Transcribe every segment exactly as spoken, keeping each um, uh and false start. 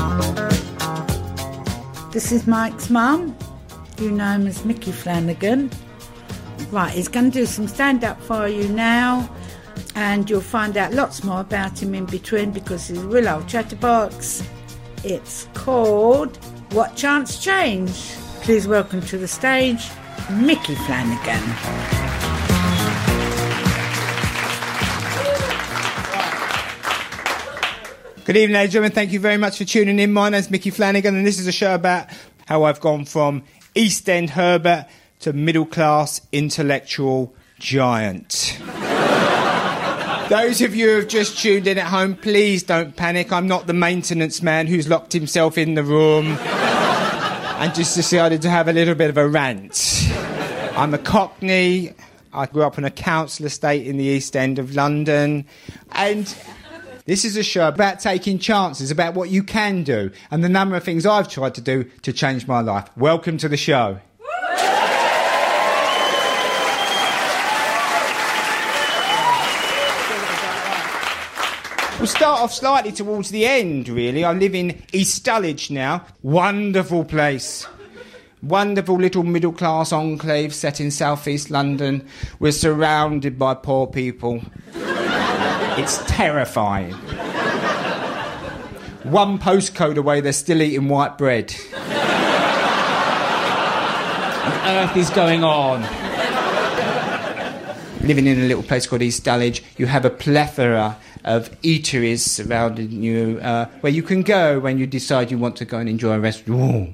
This is Mike's mum. You know him as Mickey Flanagan. Right, he's going to do some stand-up for you now, and you'll find out lots more about him in between because he's a real old chatterbox. It's called What Chance Change? Please welcome to the stage, Mickey Flanagan. Good evening, ladies and gentlemen. Thank you very much for tuning in. My name's Mickey Flanagan, and this is a show about how I've gone from East End Herbert to middle-class intellectual giant. Those of you who have just tuned in at home, please don't panic. I'm not the maintenance man who's locked himself in the room and just decided to have a little bit of a rant. I'm a Cockney. I grew up on a council estate in the East End of London, and this is a show about taking chances, about what you can do, and the number of things I've tried to do to change my life. Welcome to the show. We'll start off slightly towards the end, really. I live in East Dulwich now. Wonderful place. Wonderful little middle-class enclave set in south-east London. We're surrounded by poor people. It's terrifying. One postcode away, they're still eating white bread. What on earth is going on? Living in a little place called East Dulwich, you have a plethora of eateries surrounding you, uh, where you can go when you decide you want to go and enjoy a restaurant.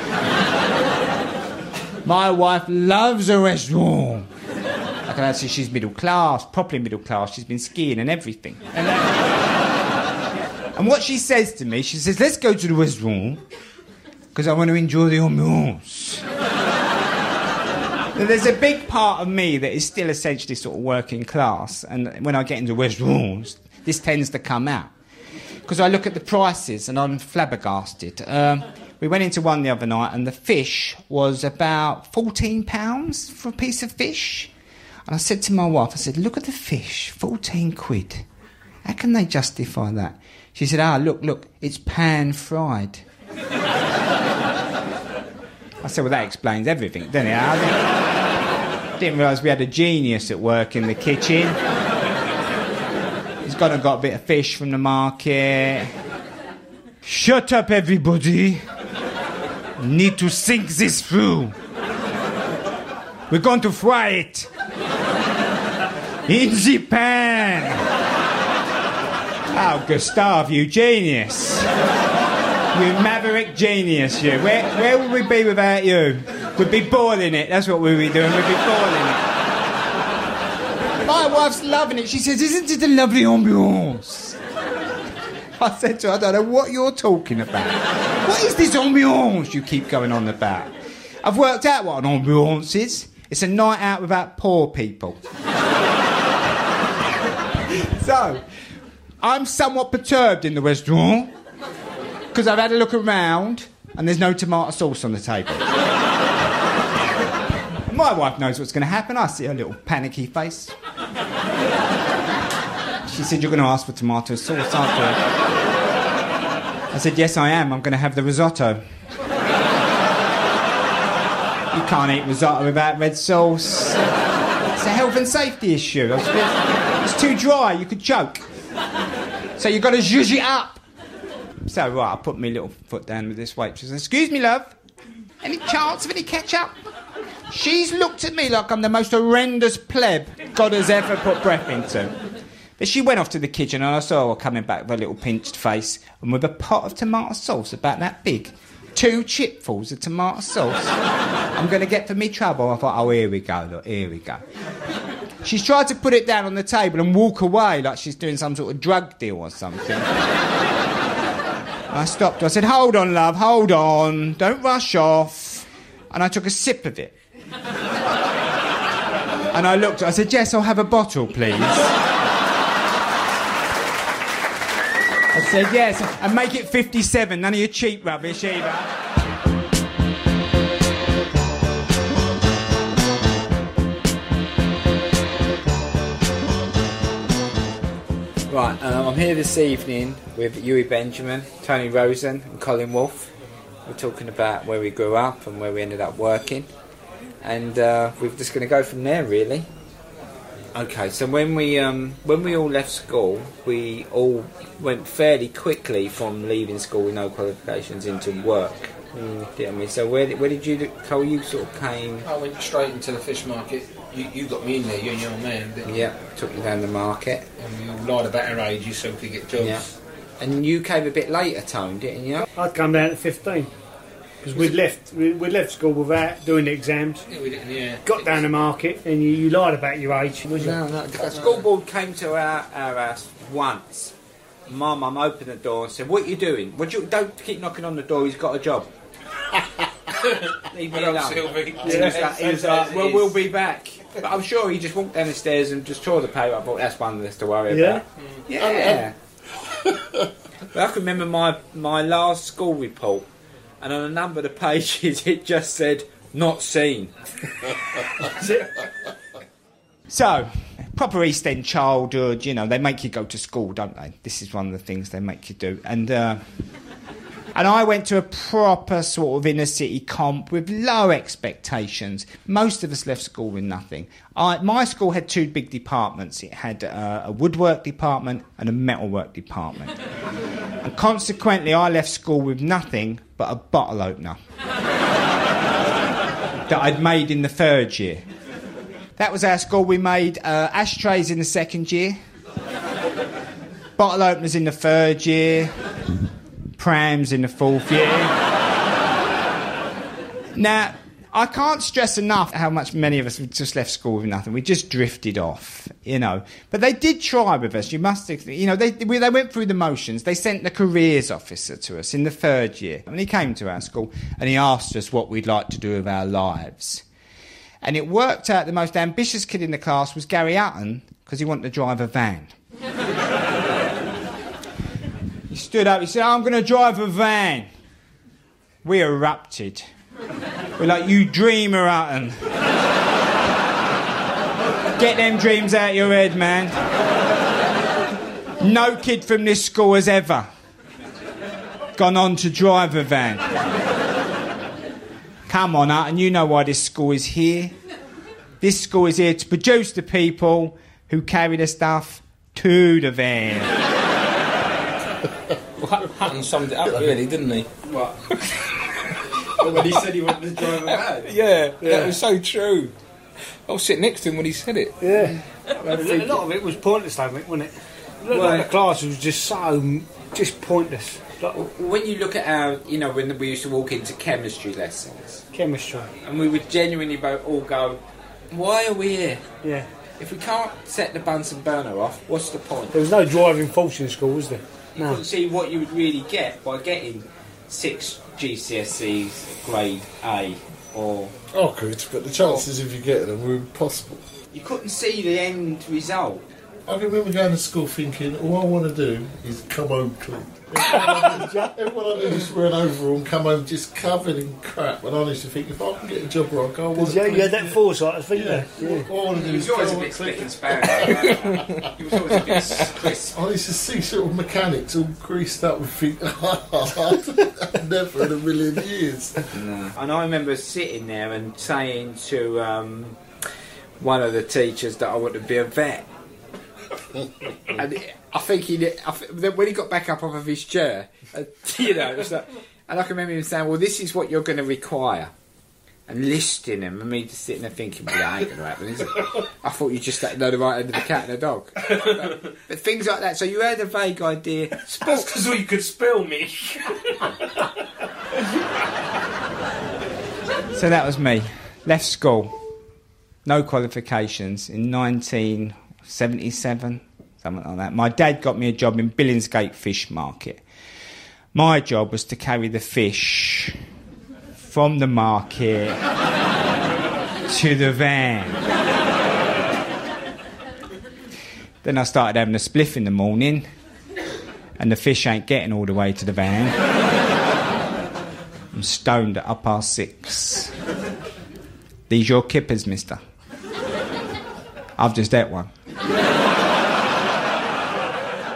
My wife loves a restaurant. I can say she's middle class, properly middle class. She's been skiing and everything. And, uh, and what she says to me, she says, let's go to the restaurant because I want to enjoy the ambiance. There's a big part of me that is still essentially sort of working class, and when I get into restaurants, this tends to come out. Because I look at the prices and I'm flabbergasted. Um, we went into one the other night and the fish was about fourteen pounds for a piece of fish. And I said to my wife, I said, look at the fish, fourteen quid. How can they justify that? She said, ah, look, look, it's pan-fried. I said, well, that explains everything, doesn't it? I didn't realise we had a genius at work in the kitchen. He's gone and got a bit of fish from the market. Shut up, everybody. Need to think this through. We're going to fry it. In the pan. Oh, Gustav, you genius. You maverick genius, you. Where, where would we be without you? We'd be boiling it. That's what we'd be doing. We'd be boiling it. My wife's loving it. She says, isn't it a lovely ambiance? I said to her, I don't know what you're talking about. What is this ambiance you keep going on about? I've worked out what an ambiance is. It's a night out without poor people. So, I'm somewhat perturbed in the restaurant because I've had a look around and there's no tomato sauce on the table. My wife knows what's going to happen. I see her little panicky face. She said, you're going to ask for tomato sauce, aren't you? I said, yes, I am. I'm going to have the risotto. You can't eat risotto without red sauce. It's a health and safety issue. It's too dry, you could choke. So you've got to zhuzh it up. So, right, I put my little foot down with this waitress. Excuse me, love. Any chance of any ketchup? She's looked at me like I'm the most horrendous pleb God has ever put breath into. But she went off to the kitchen and I saw her coming back with a little pinched face and with a pot of tomato sauce about that big. Two chipfuls of tomato sauce. I'm going to get for me trouble. I thought, oh, here we go, look, here we go. She's tried to put it down on the table and walk away like she's doing some sort of drug deal or something. I stopped her. I said, hold on, love, hold on. Don't rush off. And I took a sip of it. And I looked at her. I said, yes, I'll have a bottle, please. I said, yes, and make it fifty-seven. None of your cheap rubbish either. Right, um, I'm here this evening with Huey Benjamin, Tony Rosen and Colin Wolfe. We're talking about where we grew up and where we ended up working. And uh, we're just going to go from there, really. Okay, so when we um, when we all left school, we all went fairly quickly from leaving school with no qualifications into work. Mm, didn't we? So where did, where did you, Cole, you sort of came? I went straight into the fish market. You, you got me in there, you and your man, didn't you? Yeah, took you down the market. And we all lied about our ages so we could get jobs. Yeah. And you came a bit later, Tone, didn't you? I'd come down at fifteen. Because we'd left, we we left school without doing the exams. Yeah, we didn't, yeah. Got down the market and you, you lied about your age, was you? No, no. The school board came to our, our house once. My mum opened the door and said, "What are you doing? What you, don't keep knocking on the door, he's got a job." Leave me alone. Sylvie. Yeah, he was like, he was like well, we'll be back. But I'm sure he just walked down the stairs and just tore the paper. I thought, that's one less to worry Yeah? about. Yeah. But I can remember my, my last school report, and on a number of the pages it just said, "Not seen." So, proper East End childhood, you know, they make you go to school, don't they? This is one of the things they make you do. And uh, and I went to a proper sort of inner city comp with low expectations. Most of us left school with nothing. I, my school had two big departments. It had uh, a woodwork department and a metalwork department. And consequently, I left school with nothing but a bottle opener that I'd made in the third year. That was our school. We made uh, ashtrays in the second year, bottle openers in the third year, prams in the fourth year. Now, I can't stress enough how much many of us just left school with nothing. We just drifted off, you know. But they did try with us. You must, you know, they they went through the motions. They sent the careers officer to us in the third year. And he came to our school and he asked us what we'd like to do with our lives. And it worked out the most ambitious kid in the class was Gary Hutton because he wanted to drive a van. He stood up, he said, "I'm going to drive a van." We erupted. We're like, "You dreamer, Hutton. Get them dreams out your head, man. No kid from this school has ever gone on to drive a van. Come on, Hutton, you know why this school is here. This school is here to produce the people who carry the stuff to the van." Well, Hutton summed it up, really, didn't he? What? When he said he wanted to drive a van? Yeah, yeah, that was so true. I was sitting next to him when he said it. Yeah. A lot of it was pointless, though, wasn't it? Well, like the class was just so, just pointless. Like, when you look at our, you know, when we used to walk into chemistry lessons, chemistry. and we would genuinely both all go, "Why are we here? Yeah. If we can't set the Bunsen burner off, what's the point?" There was no driving force in school, was there? You No. couldn't see what you would really get by getting six G C S Es grade A, or Oh, good, but the chances of you getting them were impossible. you couldn't see the end result. I can remember going to school thinking, all I want to do is come home clean. Everyone I knew just wear an overall and come home just covered in crap. And I used to think, if I can get a job where I go, I want Yeah, to you had that foresight, I think. Yeah. Yeah. What I want to do He is was always go a home bit spick clean. and span. He was always a bit crisp. I used to see sort of mechanics all greased up and think, oh, never in a million years. No. And I remember sitting there and saying to um, one of the teachers that I wanted to be a vet. And I think he did, I th- when he got back up off of his chair, uh, you know, it was like, and I can remember him saying, "Well, this is what you're going to require," and listing him, and me just sitting there thinking, "Well, that ain't going to happen, is it?" I thought you just had to know the right end of the cat and the dog, but, but things like that. So you had a vague idea. That's because you could spill me. So that was me. Left school, no qualifications in nineteen seventy-seven, something like that. My dad got me a job in Billingsgate Fish Market. My job was to carry the fish from the market to the van. Then I started having a spliff in the morning, and the fish ain't getting all the way to the van. I'm stoned at half past six. These your kippers, mister? I've just ate one.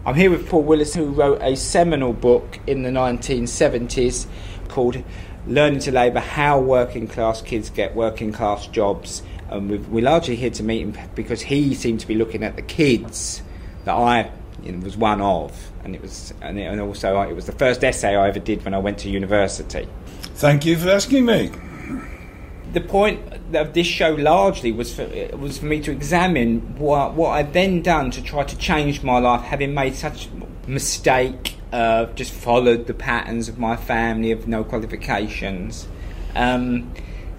I'm here with Paul Willis, who wrote a seminal book in the nineteen seventies called Learning to Labour, How Working Class Kids Get Working Class Jobs. And we've, we're largely here to meet him because he seemed to be looking at the kids that I you know, was one of. And it was, and, it, and also it was the first essay I ever did when I went to university. Thank you for asking me. The point of this show largely was for, was for me to examine what, what I'd then done to try to change my life, having made such a mistake, uh, just followed the patterns of my family of no qualifications. Um,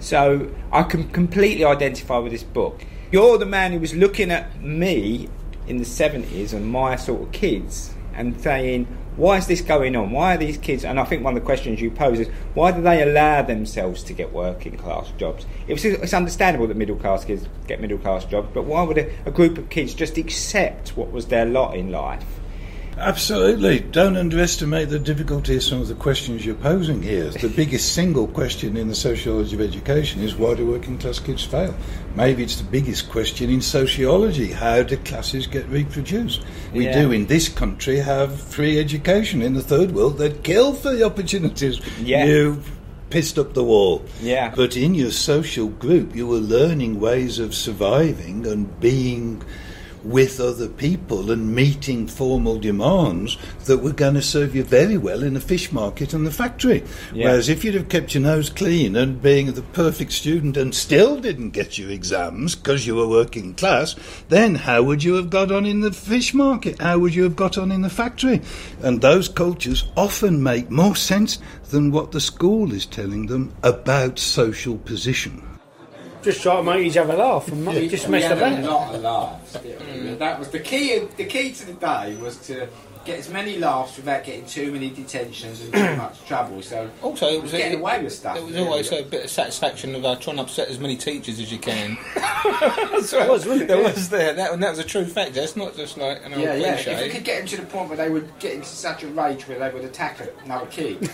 so I can completely identify with this book. You're the man who was looking at me in the seventies and my sort of kids and saying, why is this going on? Why are these kids... And I think one of the questions you pose is, why do they allow themselves to get working class jobs? It was, it's understandable that middle class kids get middle class jobs, but why would a, a group of kids just accept what was their lot in life? Absolutely. Don't underestimate the difficulty of some of the questions you're posing here. The biggest single question in the sociology of education is, why do working class kids fail? Maybe it's the biggest question in sociology. How do classes get reproduced? We Yeah. do in this country have free education. In the third world, they'd kill for the opportunities. Yeah. You've pissed up the wall. Yeah. But in your social group, you were learning ways of surviving and being with other people and meeting formal demands that were going to serve you very well in the fish market and the factory. Yeah. Whereas if you'd have kept your nose clean and being the perfect student and still didn't get your exams because you were working class, then how would you have got on in the fish market? How would you have got on in the factory? And those cultures often make more sense than what the school is telling them about social position. Just try to make each other laugh and yeah. just mess about. A lot of laughs. Mm. That was the key. The key to the day was to get as many laughs without getting too many detentions and too much trouble. So also, it was getting it, away with stuff. There was always a bit of satisfaction of uh, trying to upset as many teachers as you can. That's right. It was, wasn't it? There yeah. was there. That, and that was a true fact. It's not just like an old yeah, yeah. cliche. If you could get them to the point where they would get into such a rage where they would attack another kid,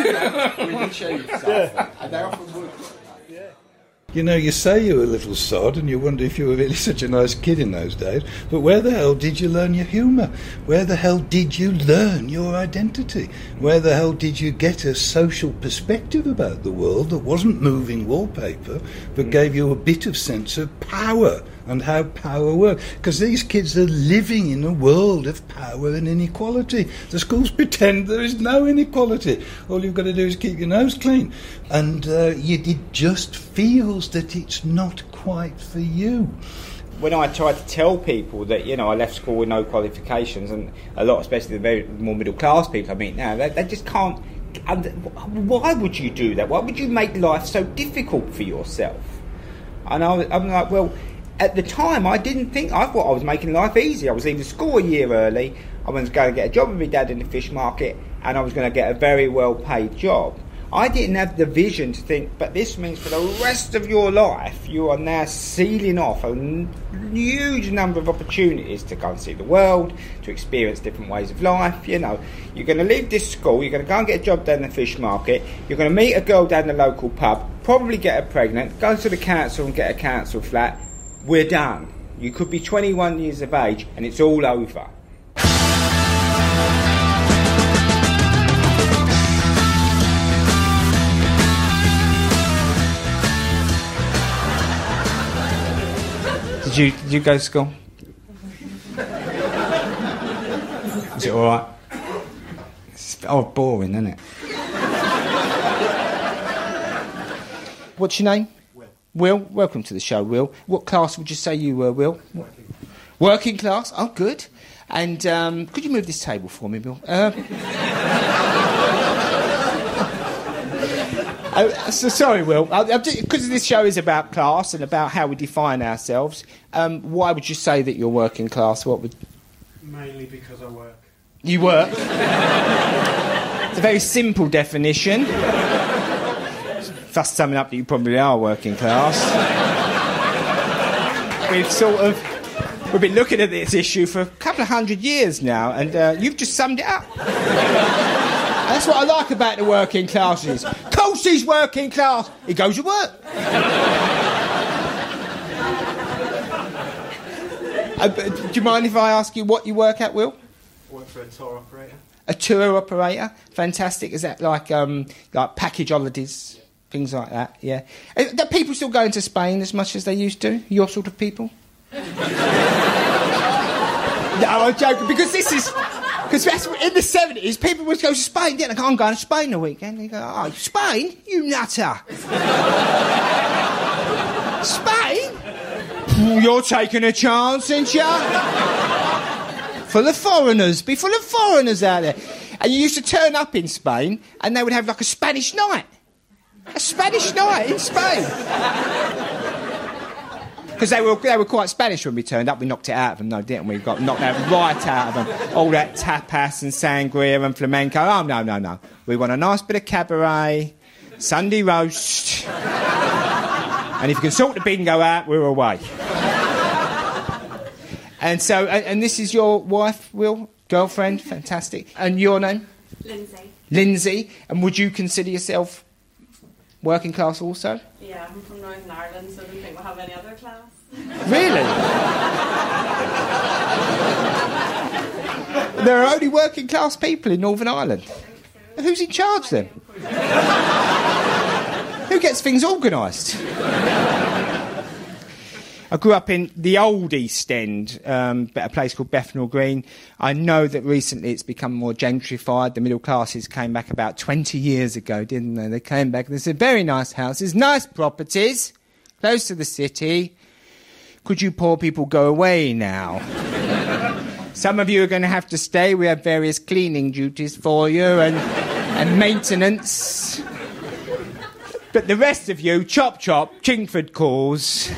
we'd achieve something. Yeah. And they often would. You know, you say you're a little sod and you wonder if you were really such a nice kid in those days, but where the hell did you learn your humour? Where the hell did you learn your identity? Where the hell did you get a social perspective about the world that wasn't moving wallpaper, but gave you a bit of sense of power and how power works? Because these kids are living in a world of power and inequality. The schools pretend there is no inequality. All you've got to do is keep your nose clean. And uh, you, it just feels that it's not quite for you. When I try to tell people that, you know, I left school with no qualifications, and a lot, especially the very more middle class people I meet now, they, they just can't. And why would you do that? Why would you make life so difficult for yourself? And I, I'm like, well, at the time I didn't think, I thought I was making life easy. I was leaving school a year early, I was going to get a job with my dad in the fish market, and I was going to get a very well paid job. I didn't have the vision to think, but this means for the rest of your life you are now sealing off a n- huge number of opportunities to go and see the world, to experience different ways of life. You know, you're going to leave this school, you're going to go and get a job down the fish market, you're going to meet a girl down the local pub, probably get her pregnant, go to the council and get a council flat. We're done. You could be twenty-one years of age and it's all over. Did you, did you go to school? Is it alright? It's oh, boring, isn't it? What's your name? Will. Will, welcome to the show, Will. What class would you say you were, Will? Working class. Working class? Oh, good. And um, could you move this table for me, Will? Uh, Oh, so sorry, Will. Because this show is about class and about how we define ourselves. Um, why would you say that you're working class? What would? Mainly because I work. You work. It's a very simple definition. Thus summing up that you probably are working class. We've sort of we've been looking at this issue for a couple of hundred years now, and uh, you've just summed it up. That's what I like about the working classes. Of course he's working class. He goes to work. uh, do you mind if I ask you what you work at, Will? Work for a tour operator. A tour operator, fantastic. Is that like um, like package holidays, things like that? Yeah. Are, are people still going to Spain as much as they used to? Your sort of people? No, I'm joking because this is because in the seventies people would go to Spain. Didn't they? I'm going to Spain a weekend. They go, oh, Spain, you nutter. Spain? You're taking a chance, aren't you? Full of foreigners, be full of foreigners out there. And you used to turn up in Spain and they would have like a Spanish night. A Spanish night in Spain. Because they were, they were quite Spanish when we turned up. We knocked it out of them, though, didn't we? We got knocked that right out of them. All that tapas and sangria and flamenco. Oh, no, no, no. We want a nice bit of cabaret, Sunday roast. And if you can sort the bingo out, we're away. And so, and, and this is your wife, Will? Girlfriend? Fantastic. And your name? Lindsay. Lindsay. And would you consider yourself working class also? Yeah, I'm from Northern Ireland, so I don't think we'll have any other class. Really? There are only working class people in Northern Ireland. So. Who's in charge then? Who gets things organised? I grew up in the old East End, um, a place called Bethnal Green. I know that recently it's become more gentrified. The middle classes came back about twenty years ago, didn't they? They came back and they said, very nice houses, nice properties, close to the city. Could you poor people go away now? Some of you are going to have to stay. We have various cleaning duties for you and, and maintenance. But the rest of you, chop chop, Chingford calls.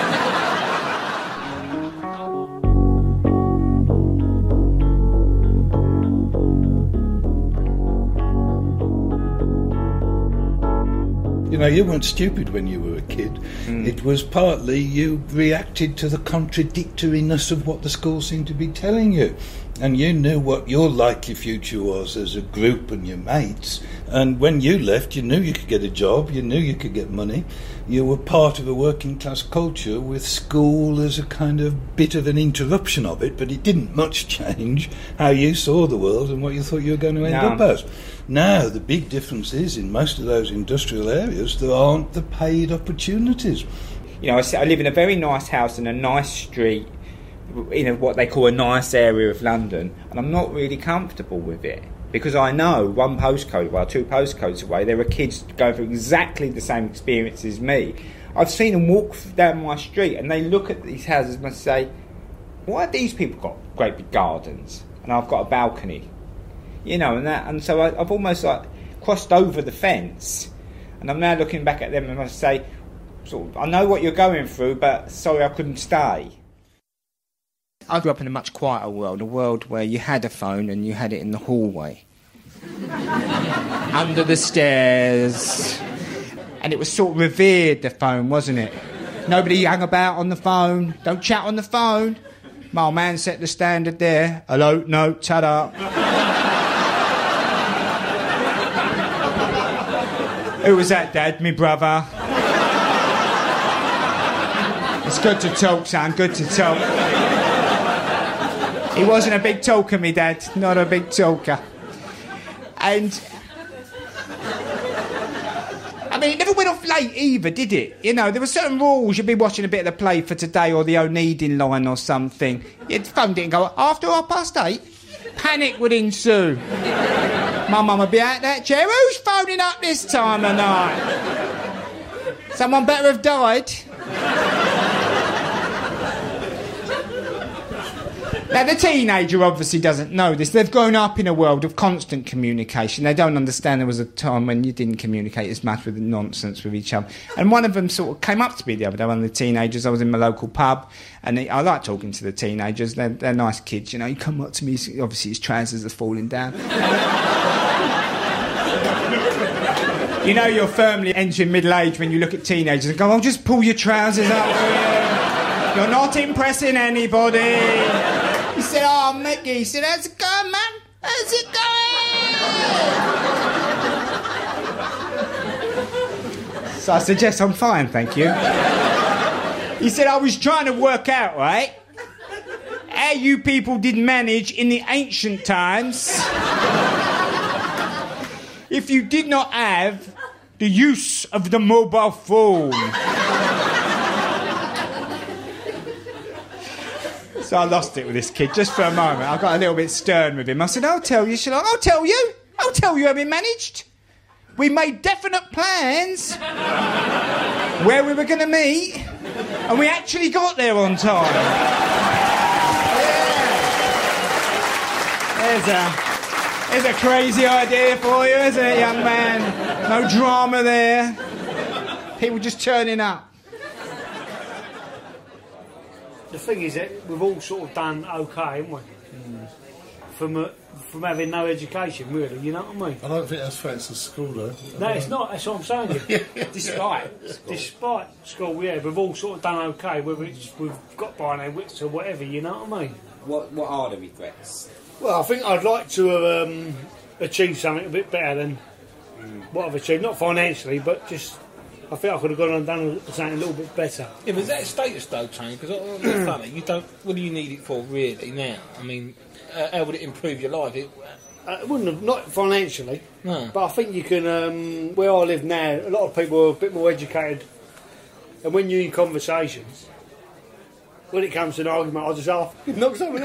You know, you weren't stupid when you were a kid. Mm. It was partly you reacted to the contradictoriness of what the school seemed to be telling you. And you knew what your likely future was as a group and your mates. And when you left, you knew you could get a job, you knew you could get money. You were part of a working class culture with school as a kind of bit of an interruption of it, but it didn't much change how you saw the world and what you thought you were going to end no. up as. Now, the big difference is in most of those industrial areas, there aren't the paid opportunities. You know, I live in a very nice house in a nice street, in a, what they call a nice area of London, and I'm not really comfortable with it because I know one postcode, well, two postcodes away, there are kids going through exactly the same experience as me. I've seen them walk down my street and they look at these houses and say, why have these people got great big gardens and I've got a balcony? You know, and that, and so I, I've almost like crossed over the fence, and I'm now looking back at them and I say, sort of, I know what you're going through, but sorry I couldn't stay. I grew up in a much quieter world, a world where you had a phone and you had it in the hallway, under the stairs, and it was sort of revered, the phone, wasn't it? Nobody hung about on the phone. Don't chat on the phone. My old man set the standard there. Hello, no, ta-da. Who was that, Dad? Me brother. It's good to talk, son, good to talk. He wasn't a big talker, me Dad, not a big talker. And... I mean, it never went off late either, did it? You know, there were certain rules. You'd be watching a bit of the Play for Today or the O'Needing line or something. Your phone didn't go, after half past eight, panic would ensue. My mum would be out that chair. Who's phoning up this time of night? Someone better have died. Now, the teenager obviously doesn't know this. They've grown up in a world of constant communication. They don't understand there was a time when you didn't communicate as much with nonsense with each other. And one of them sort of came up to me the other day, one of the teenagers. I was in my local pub, and I like talking to the teenagers. They're, they're nice kids, you know. He come up to me, obviously his trousers are falling down. You know you're firmly entering middle age when you look at teenagers and go, oh, just pull your trousers up. You're not impressing anybody. He said, oh, Mickey. He said, how's it going, man? How's it going? So I said, yes, I'm fine, thank you. He said, I was trying to work out, right, how you people did manage in the ancient times if you did not have the use of the mobile phone. So I lost it with this kid just for a moment. I got a little bit stern with him. I said, I'll tell you, shall I? I'll tell you. I'll tell you how we managed. We made definite plans where we were going to meet, and we actually got there on time. Yeah. There's a, there's a crazy idea for you, isn't it, young man? No drama there. People just turning up. The thing is that we've all sort of done okay, haven't we? Mm. From a, from having no education, really, you know what I mean? I don't think that's thanks to school, though. No, it's not, that's what I'm saying. yeah, yeah. Despite school. Despite school, yeah, we've all sort of done okay, whether it's we've got by our wits or whatever, you know what I mean? What What are the regrets? Well, I think I'd like to have um, achieved something a bit better than mm. what I've achieved. Not financially, but just... I think I could have gone on and done something a little bit better. Yeah, but is that status though, Tony? Because oh, funny, you don't. What do you need it for, really? Now, I mean, uh, how would it improve your life? It, uh, it wouldn't have, not financially. No. But I think you can. Um, where I live now, a lot of people are a bit more educated, and when you're in conversations, when it comes to an argument, I just ask, knock something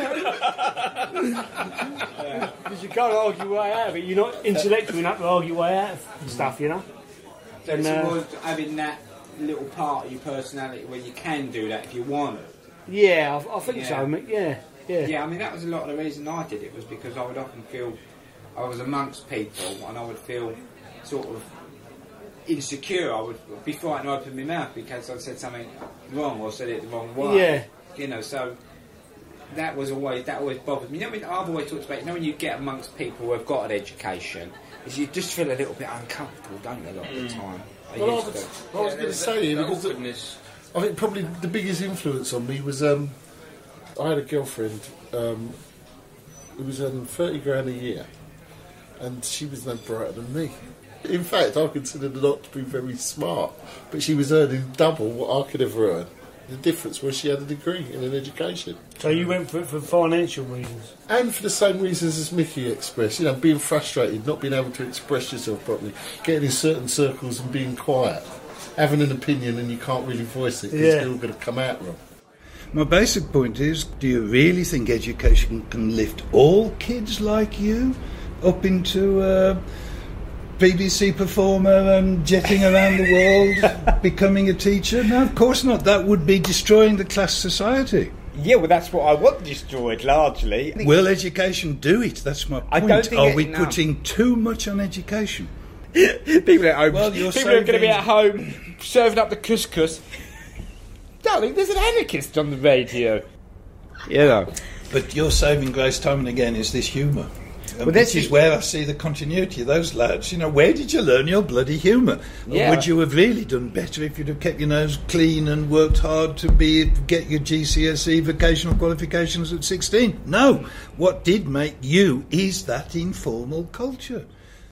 out. Because you can't argue your way out of it. You're not intellectual enough to argue your way out of stuff, you know. So it's uh, having that little part of your personality where you can do that if you want to. Yeah, I, I think yeah. so, mate. Yeah, yeah. Yeah, I mean, that was a lot of the reason I did it, was because I would often feel I was amongst people and I would feel sort of insecure. I would be frightened to open my mouth because I'd said something wrong or said it the wrong way. Yeah. You know, so that was always, that always bothered me. You know, I mean, I've always talked about, you know, when you get amongst people who have got an education, is you just feel a little bit uncomfortable, don't you, a lot of the time? I well, used I was, to. I was Yeah, going to say, that because awkwardness. I think probably the biggest influence on me was um, I had a girlfriend um, who was earning thirty grand a year, and she was no brighter than me. In fact, I considered her not to be very smart, but she was earning double what I could ever earn. The difference was she had a degree in an education. So you went for it for financial reasons? And for the same reasons as Mickey expressed, you know, being frustrated, not being able to express yourself properly, getting in certain circles and being quiet, having an opinion and you can't really voice it because Yeah. it's all going to come out wrong. My basic point is, do you really think education can lift all kids like you up into a B B C performer and jetting around the world, becoming a teacher? No, of course not. That would be destroying the class society. Yeah, well, that's what I want destroyed, largely. Will education do it? That's my point. I don't think Are it- we no. putting too much on education? People at home, Well, you're people are going to be saving- at home serving up the couscous. Darling, there's an anarchist on the radio. You know. But your saving grace time and again is this humour. And Well, that's which is it. where I see the continuity of those lads. You know, where did you learn your bloody humour? Or Yeah. would you have really done better if you'd have kept your nose clean and worked hard to be get your G C S E vocational qualifications at sixteen? No. What did make you is that informal culture.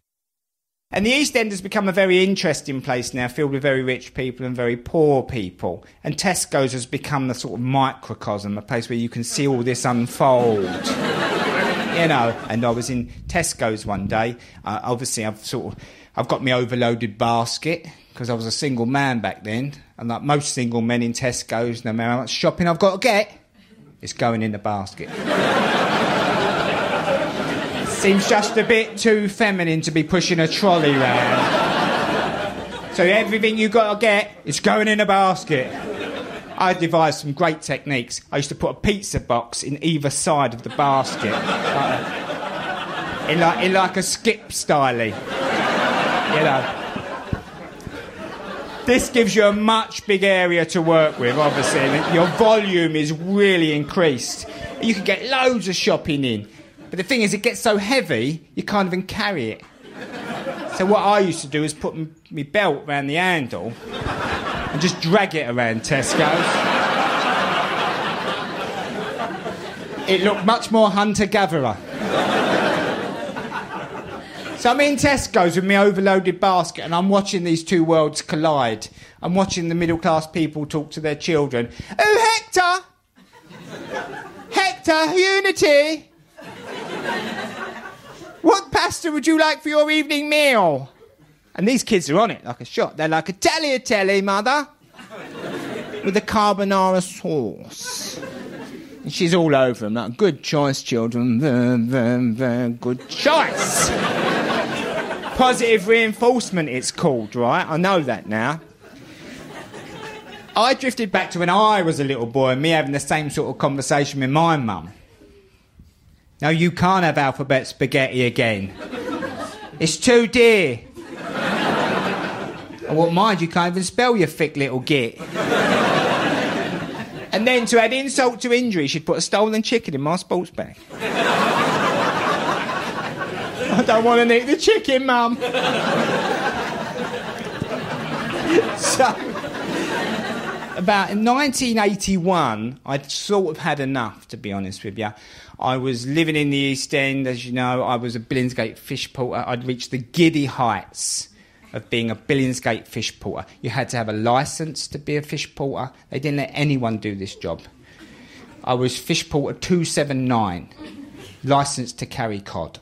And the East End has become a very interesting place now, filled with very rich people and very poor people. And Tesco's has become the sort of microcosm, a place where you can see all this unfold. You know, and I was in Tesco's one day. Uh, obviously, I've sort of, I've got my overloaded basket because I was a single man back then. And like most single men in Tesco's, no matter how much shopping I've got to get, it's going in the basket. Seems just a bit too feminine to be pushing a trolley round. So everything you got to get is going in a basket. I devised some great techniques. I used to put a pizza box in either side of the basket, like a, in like in like a skip styly. You know. This gives you a much big area to work with, obviously. And your volume is really increased. You can get loads of shopping in. But the thing is, it gets so heavy, you can't even carry it. So what I used to do is put m- my belt around the handle and just drag it around Tesco's. It looked much more hunter-gatherer. So I'm in Tesco's with my overloaded basket and I'm watching these two worlds collide. I'm watching the middle-class people talk to their children. Oh, Hector! Hector! Inspector Unity! What pasta would you like for your evening meal? And these kids are on it like a shot. They're like, a tagliatelle, mother, with a carbonara sauce. And she's all over them, like, good choice, children. Very, very, very good choice. Positive reinforcement, it's called, right? I know that now. I drifted back to when I was a little boy and me having the same sort of conversation with my mum. No, you can't have alphabet spaghetti again. It's too dear. I wouldn't mind, you can't even spell, you thick little git. And then to add insult to injury, she'd put a stolen chicken in my sports bag. I don't want to eat the chicken, Mum. So, about in nineteen eighty-one, I'd sort of had enough, to be honest with you. I was living in the East End, as you know. I was a Billingsgate fish porter. I'd reached the giddy heights of being a Billingsgate fish porter. You had to have a licence to be a fish porter. They didn't let anyone do this job. I was fish porter two seven nine, licensed to carry cod.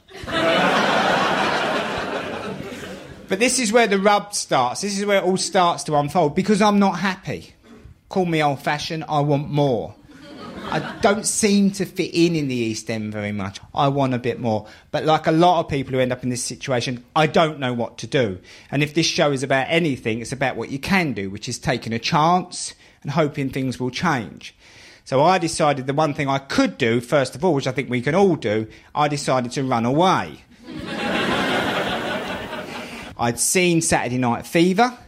But this is where the rub starts. This is where it all starts to unfold, because I'm not happy. Call me old-fashioned, I want more. I don't seem to fit in in the East End very much. I want a bit more. But like a lot of people who end up in this situation, I don't know what to do. And if this show is about anything, it's about what you can do, which is taking a chance and hoping things will change. So I decided the one thing I could do, first of all, which I think we can all do, I decided to run away. I'd seen Saturday Night Fever.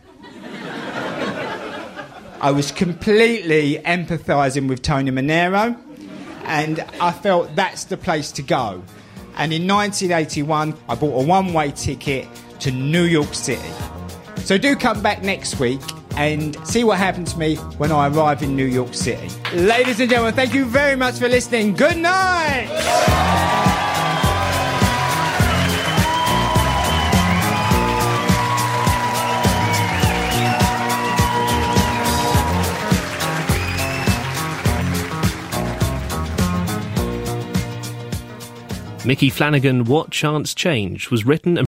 I was completely empathising with Tony Manero, and I felt that's the place to go. And in nineteen eighty-one, I bought a one-way ticket to New York City. So do come back next week and see what happened to me when I arrive in New York City. Ladies and gentlemen, thank you very much for listening. Good night! Micky Flanagan, What Chance Change was written and